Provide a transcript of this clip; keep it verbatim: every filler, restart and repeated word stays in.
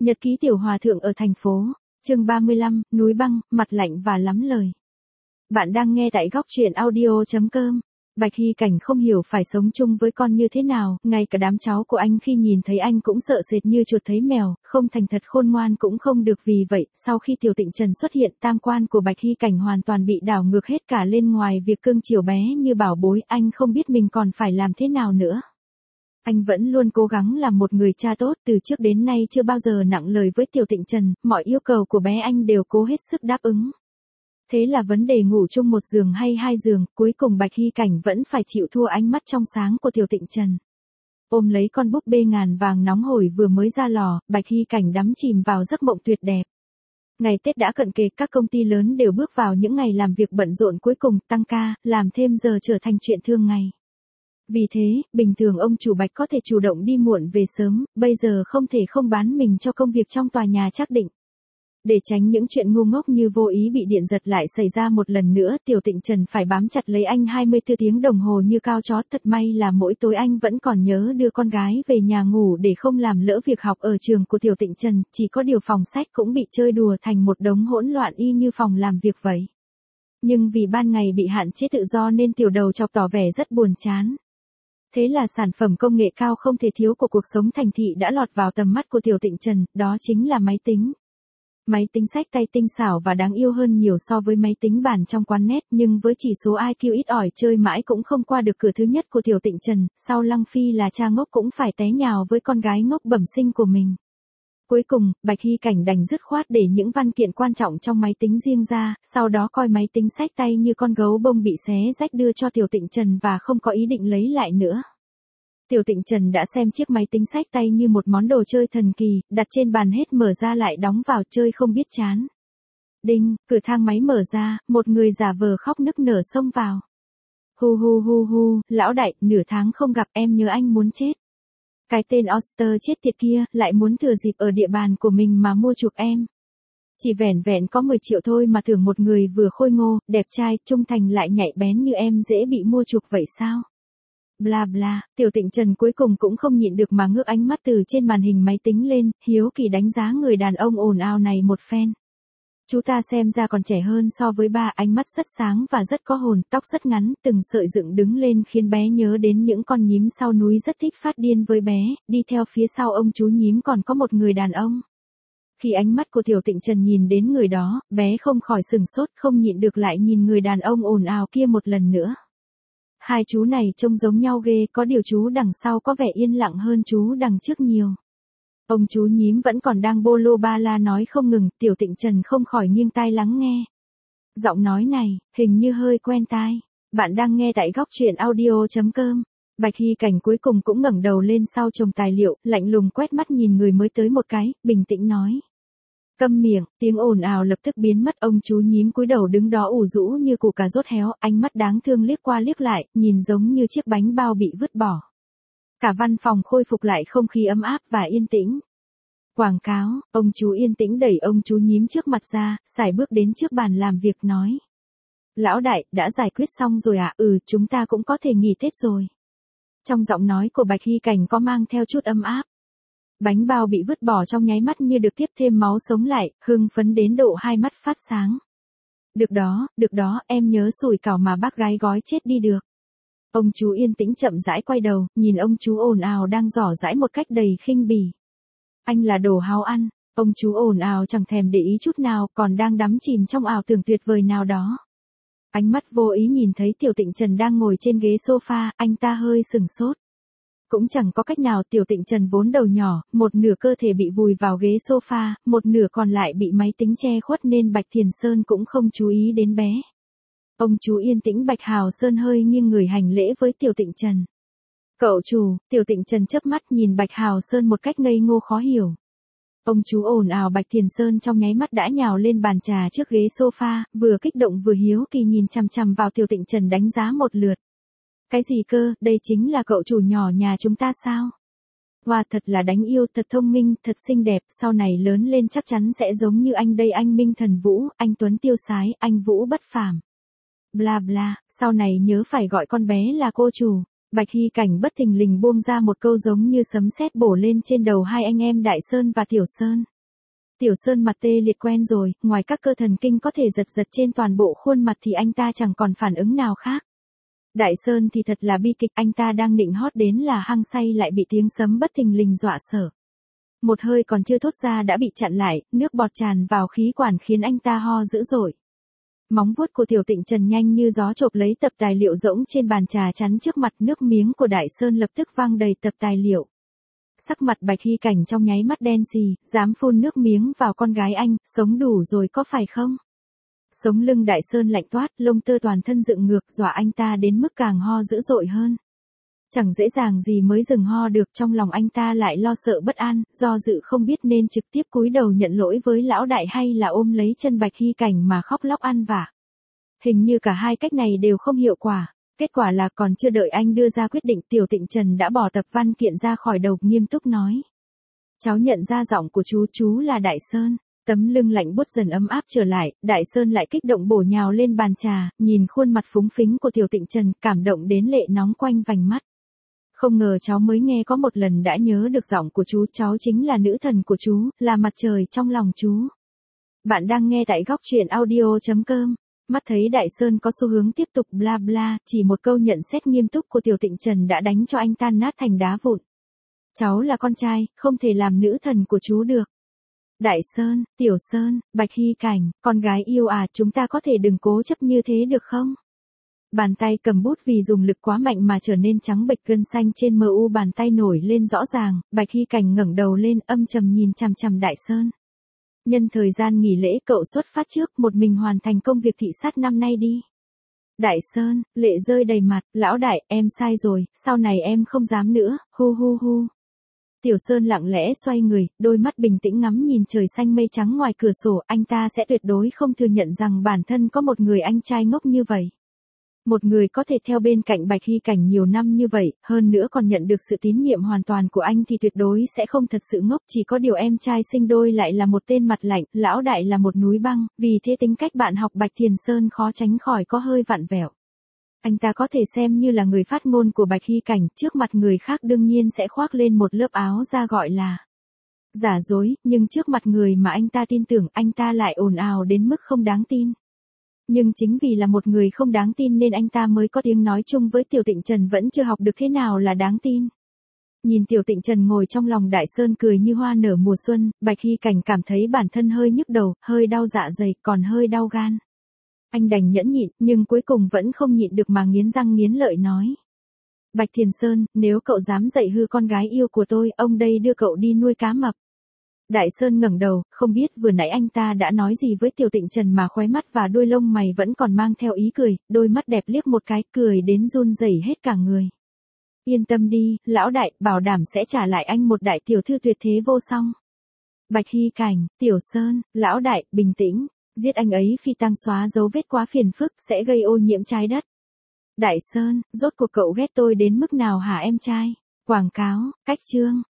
Nhật ký tiểu hòa thượng ở thành phố. Chương ba mươi lăm, núi băng, mặt lạnh và lắm lời. Bạn đang nghe tại góc truyện audio chấm com. Bạch Hy Cảnh không hiểu phải sống chung với con như thế nào, ngay cả đám cháu của anh khi nhìn thấy anh cũng sợ sệt như chuột thấy mèo, không thành thật khôn ngoan cũng không được. Vì vậy, sau khi Tiểu Tịnh Trần xuất hiện, tam quan của Bạch Hy Cảnh hoàn toàn bị đảo ngược hết cả lên. Ngoài việc cưng chiều bé như bảo bối, anh không biết mình còn phải làm thế nào nữa. Anh vẫn luôn cố gắng làm một người cha tốt, từ trước đến nay chưa bao giờ nặng lời với Tiểu Tịnh Trần, mọi yêu cầu của bé anh đều cố hết sức đáp ứng. Thế là vấn đề ngủ chung một giường hay hai giường, cuối cùng Bạch Hy Cảnh vẫn phải chịu thua ánh mắt trong sáng của Tiểu Tịnh Trần. Ôm lấy con búp bê ngàn vàng nóng hổi vừa mới ra lò, Bạch Hy Cảnh đắm chìm vào giấc mộng tuyệt đẹp. Ngày Tết đã cận kề, các công ty lớn đều bước vào những ngày làm việc bận rộn cuối cùng, tăng ca, làm thêm giờ trở thành chuyện thường ngày. Vì thế, bình thường ông chủ Bạch có thể chủ động đi muộn về sớm, bây giờ không thể không bán mình cho công việc trong tòa nhà Trác Định. Để tránh những chuyện ngu ngốc như vô ý bị điện giật lại xảy ra một lần nữa, Tiểu Tịnh Trần phải bám chặt lấy anh hai mươi tư tiếng đồng hồ như cao chó. Thật may là mỗi tối anh vẫn còn nhớ đưa con gái về nhà ngủ để không làm lỡ việc học ở trường của Tiểu Tịnh Trần, chỉ có điều phòng sách cũng bị chơi đùa thành một đống hỗn loạn y như phòng làm việc vậy. Nhưng vì ban ngày bị hạn chế tự do nên tiểu đầu chọc tỏ vẻ rất buồn chán. Thế là sản phẩm công nghệ cao không thể thiếu của cuộc sống thành thị đã lọt vào tầm mắt của Tiểu Tịnh Trần, đó chính là máy tính. Máy tính xách tay tinh xảo và đáng yêu hơn nhiều so với máy tính bàn trong quán net, nhưng với chỉ số i kiu ít ỏi chơi mãi cũng không qua được cửa thứ nhất của Tiểu Tịnh Trần, sau Lăng Phi là cha ngốc cũng phải té nhào với con gái ngốc bẩm sinh của mình. Cuối cùng, Bạch Hy Cảnh đành dứt khoát để những văn kiện quan trọng trong máy tính riêng ra, sau đó coi máy tính xách tay như con gấu bông bị xé rách đưa cho Tiểu Tịnh Trần và không có ý định lấy lại nữa. Tiểu Tịnh Trần đã xem chiếc máy tính xách tay như một món đồ chơi thần kỳ, đặt trên bàn hết mở ra lại đóng vào chơi không biết chán. Đinh, cửa thang máy mở ra, một người giả vờ khóc nức nở xông vào. Hu hu hu hu, lão đại, nửa tháng không gặp em nhớ anh muốn chết. Cái tên Oster chết tiệt kia, lại muốn thừa dịp ở địa bàn của mình mà mua chuộc em. Chỉ vẻn vẹn có mười triệu thôi mà tưởng một người vừa khôi ngô, đẹp trai, trung thành lại nhạy bén như em dễ bị mua chuộc vậy sao? Bla bla, Tiểu Tịnh Trần cuối cùng cũng không nhịn được mà ngước ánh mắt từ trên màn hình máy tính lên, hiếu kỳ đánh giá người đàn ông ồn ào này một phen. Chú ta xem ra còn trẻ hơn so với ba, ánh mắt rất sáng và rất có hồn, tóc rất ngắn, từng sợi dựng đứng lên khiến bé nhớ đến những con nhím sau núi rất thích phát điên với bé, đi theo phía sau ông chú nhím còn có một người đàn ông. Khi ánh mắt của Tiểu Tịnh Trần nhìn đến người đó, bé không khỏi sừng sốt, không nhịn được lại nhìn người đàn ông ồn ào kia một lần nữa. Hai chú này trông giống nhau ghê, có điều chú đằng sau có vẻ yên lặng hơn chú đằng trước nhiều. Ông chú nhím vẫn còn đang bô lô ba la nói không ngừng, Tiểu Tịnh Trần không khỏi nghiêng tai lắng nghe. Giọng nói này, hình như hơi quen tai. Bạn đang nghe tại góc truyện audio chấm com. Bạch Hy Cảnh cuối cùng cũng ngẩng đầu lên sau chồng tài liệu, lạnh lùng quét mắt nhìn người mới tới một cái, bình tĩnh nói. Câm miệng, tiếng ồn ào lập tức biến mất, ông chú nhím cúi đầu đứng đó ủ rũ như củ cà rốt héo, ánh mắt đáng thương liếc qua liếc lại, nhìn giống như chiếc bánh bao bị vứt bỏ. Cả văn phòng khôi phục lại không khí ấm áp và yên tĩnh. Quảng cáo, ông chú yên tĩnh đẩy ông chú nhím trước mặt ra, sải bước đến trước bàn làm việc nói. Lão đại, đã giải quyết xong rồi à? Ừ, chúng ta cũng có thể nghỉ Tết rồi. Trong giọng nói của Bạch Hy Cảnh có mang theo chút ấm áp. Bánh bao bị vứt bỏ trong nháy mắt như được tiếp thêm máu sống lại, hưng phấn đến độ hai mắt phát sáng. Được đó, được đó, em nhớ sủi cảo mà bác gái gói chết đi được. Ông chú yên tĩnh chậm rãi quay đầu, nhìn ông chú ồn ào đang rỏ rãi một cách đầy khinh bỉ. Anh là đồ háo ăn, ông chú ồn ào chẳng thèm để ý chút nào, còn đang đắm chìm trong ảo tưởng tuyệt vời nào đó. Ánh mắt vô ý nhìn thấy Tiểu Tịnh Trần đang ngồi trên ghế sofa, anh ta hơi sừng sốt. Cũng chẳng có cách nào, Tiểu Tịnh Trần vốn đầu nhỏ, một nửa cơ thể bị vùi vào ghế sofa, một nửa còn lại bị máy tính che khuất nên Bạch Thiền Sơn cũng không chú ý đến bé. Ông chú yên tĩnh Bạch Hào Sơn hơi nghiêng người hành lễ với Tiểu Tịnh Trần. Cậu chủ, Tiểu Tịnh Trần chớp mắt nhìn Bạch Hào Sơn một cách ngây ngô khó hiểu. Ông chú ồn ào Bạch Thiền Sơn trong nháy mắt đã nhào lên bàn trà trước ghế sofa, vừa kích động vừa hiếu kỳ nhìn chằm chằm vào Tiểu Tịnh Trần đánh giá một lượt. Cái gì cơ, đây chính là cậu chủ nhỏ nhà chúng ta sao? Wow, thật là đáng yêu, thật thông minh, thật xinh đẹp, sau này lớn lên chắc chắn sẽ giống như anh đây, anh Minh Thần Vũ, anh Tuấn Tiêu Sái, anh Vũ Bất Phàm. Bla bla, sau này nhớ phải gọi con bé là cô chủ. Bạch Hy Cảnh bất thình lình buông ra một câu giống như sấm sét bổ lên trên đầu hai anh em Đại Sơn và Tiểu Sơn. Tiểu Sơn mặt tê liệt quen rồi, ngoài các cơ thần kinh có thể giật giật trên toàn bộ khuôn mặt thì anh ta chẳng còn phản ứng nào khác. Đại Sơn thì thật là bi kịch, anh ta đang định hót đến là hăng say lại bị tiếng sấm bất thình lình dọa sợ. Một hơi còn chưa thốt ra đã bị chặn lại, nước bọt tràn vào khí quản khiến anh ta ho dữ dội. Móng vuốt của Tiểu Tịnh Trần nhanh như gió chộp lấy tập tài liệu rỗng trên bàn trà chắn trước mặt, nước miếng của Đại Sơn lập tức văng đầy tập tài liệu. Sắc mặt Bạch Hy Cảnh trong nháy mắt đen xì, dám phun nước miếng vào con gái anh, sống đủ rồi có phải không? Sống lưng Đại Sơn lạnh toát, lông tơ toàn thân dựng ngược, dọa anh ta đến mức càng ho dữ dội hơn. Chẳng dễ dàng gì mới dừng ho được, trong lòng anh ta lại lo sợ bất an, do dự không biết nên trực tiếp cúi đầu nhận lỗi với lão đại hay là ôm lấy chân Bạch Hy Cảnh mà khóc lóc ăn vạ. Hình như cả hai cách này đều không hiệu quả. Kết quả là còn chưa đợi anh đưa ra quyết định, Tiểu Tịnh Trần đã bỏ tập văn kiện ra khỏi đầu, nghiêm túc nói. Cháu nhận ra giọng của chú, chú là Đại Sơn. Tấm lưng lạnh buốt dần ấm áp trở lại, Đại Sơn lại kích động bổ nhào lên bàn trà, nhìn khuôn mặt phúng phính của Tiểu Tịnh Trần, cảm động đến lệ nóng quanh vành mắt. Không ngờ cháu mới nghe có một lần đã nhớ được giọng của chú, cháu chính là nữ thần của chú, là mặt trời trong lòng chú. Bạn đang nghe tại góc truyện audio chấm com. Mắt thấy Đại Sơn có xu hướng tiếp tục bla bla, chỉ một câu nhận xét nghiêm túc của Tiểu Tịnh Trần đã đánh cho anh tan nát thành đá vụn. Cháu là con trai, không thể làm nữ thần của chú được. Đại Sơn, Tiểu Sơn, Bạch Hy Cảnh, con gái yêu à, chúng ta có thể đừng cố chấp như thế được không? Bàn tay cầm bút vì dùng lực quá mạnh mà trở nên trắng bệch, gân xanh trên mờ u bàn tay nổi lên rõ ràng, Bạch Hy Cảnh ngẩng đầu lên âm trầm nhìn chằm chằm Đại Sơn. Nhân thời gian nghỉ lễ cậu xuất phát trước, một mình hoàn thành công việc thị sát năm nay đi. Đại Sơn, lệ rơi đầy mặt, lão đại, em sai rồi, sau này em không dám nữa, hu hu hu. Tiểu Sơn lặng lẽ xoay người, đôi mắt bình tĩnh ngắm nhìn trời xanh mây trắng ngoài cửa sổ, anh ta sẽ tuyệt đối không thừa nhận rằng bản thân có một người anh trai ngốc như vậy. Một người có thể theo bên cạnh Bạch Hy Cảnh nhiều năm như vậy, hơn nữa còn nhận được sự tín nhiệm hoàn toàn của anh thì tuyệt đối sẽ không thật sự ngốc, chỉ có điều em trai sinh đôi lại là một tên mặt lạnh, lão đại là một núi băng, vì thế tính cách bạn học Bạch Thiền Sơn khó tránh khỏi có hơi vặn vẹo. Anh ta có thể xem như là người phát ngôn của Bạch Hy Cảnh, trước mặt người khác đương nhiên sẽ khoác lên một lớp áo da gọi là giả dối, nhưng trước mặt người mà anh ta tin tưởng, anh ta lại ồn ào đến mức không đáng tin. Nhưng chính vì là một người không đáng tin nên anh ta mới có tiếng nói chung với Tiểu Tịnh Trần vẫn chưa học được thế nào là đáng tin. Nhìn Tiểu Tịnh Trần ngồi trong lòng Đại Sơn cười như hoa nở mùa xuân, Bạch Hy Cảnh cảm thấy bản thân hơi nhức đầu, hơi đau dạ dày, còn hơi đau gan. Anh đành nhẫn nhịn, nhưng cuối cùng vẫn không nhịn được mà nghiến răng nghiến lợi nói. Bạch Thiền Sơn, nếu cậu dám dạy hư con gái yêu của tôi, ông đây đưa cậu đi nuôi cá mập. Đại Sơn ngẩng đầu, không biết vừa nãy anh ta đã nói gì với Tiểu Tịnh Trần mà khóe mắt và đôi lông mày vẫn còn mang theo ý cười, đôi mắt đẹp liếc một cái, cười đến run rẩy hết cả người. Yên tâm đi, lão đại, bảo đảm sẽ trả lại anh một đại tiểu thư tuyệt thế vô song. Bạch Hy Cảnh, Tiểu Sơn, lão đại, bình tĩnh, giết anh ấy phi tang, xóa dấu vết quá phiền phức, sẽ gây ô nhiễm trái đất. Đại Sơn, rốt cuộc cậu ghét tôi đến mức nào hả em trai? Quảng cáo, cách chương.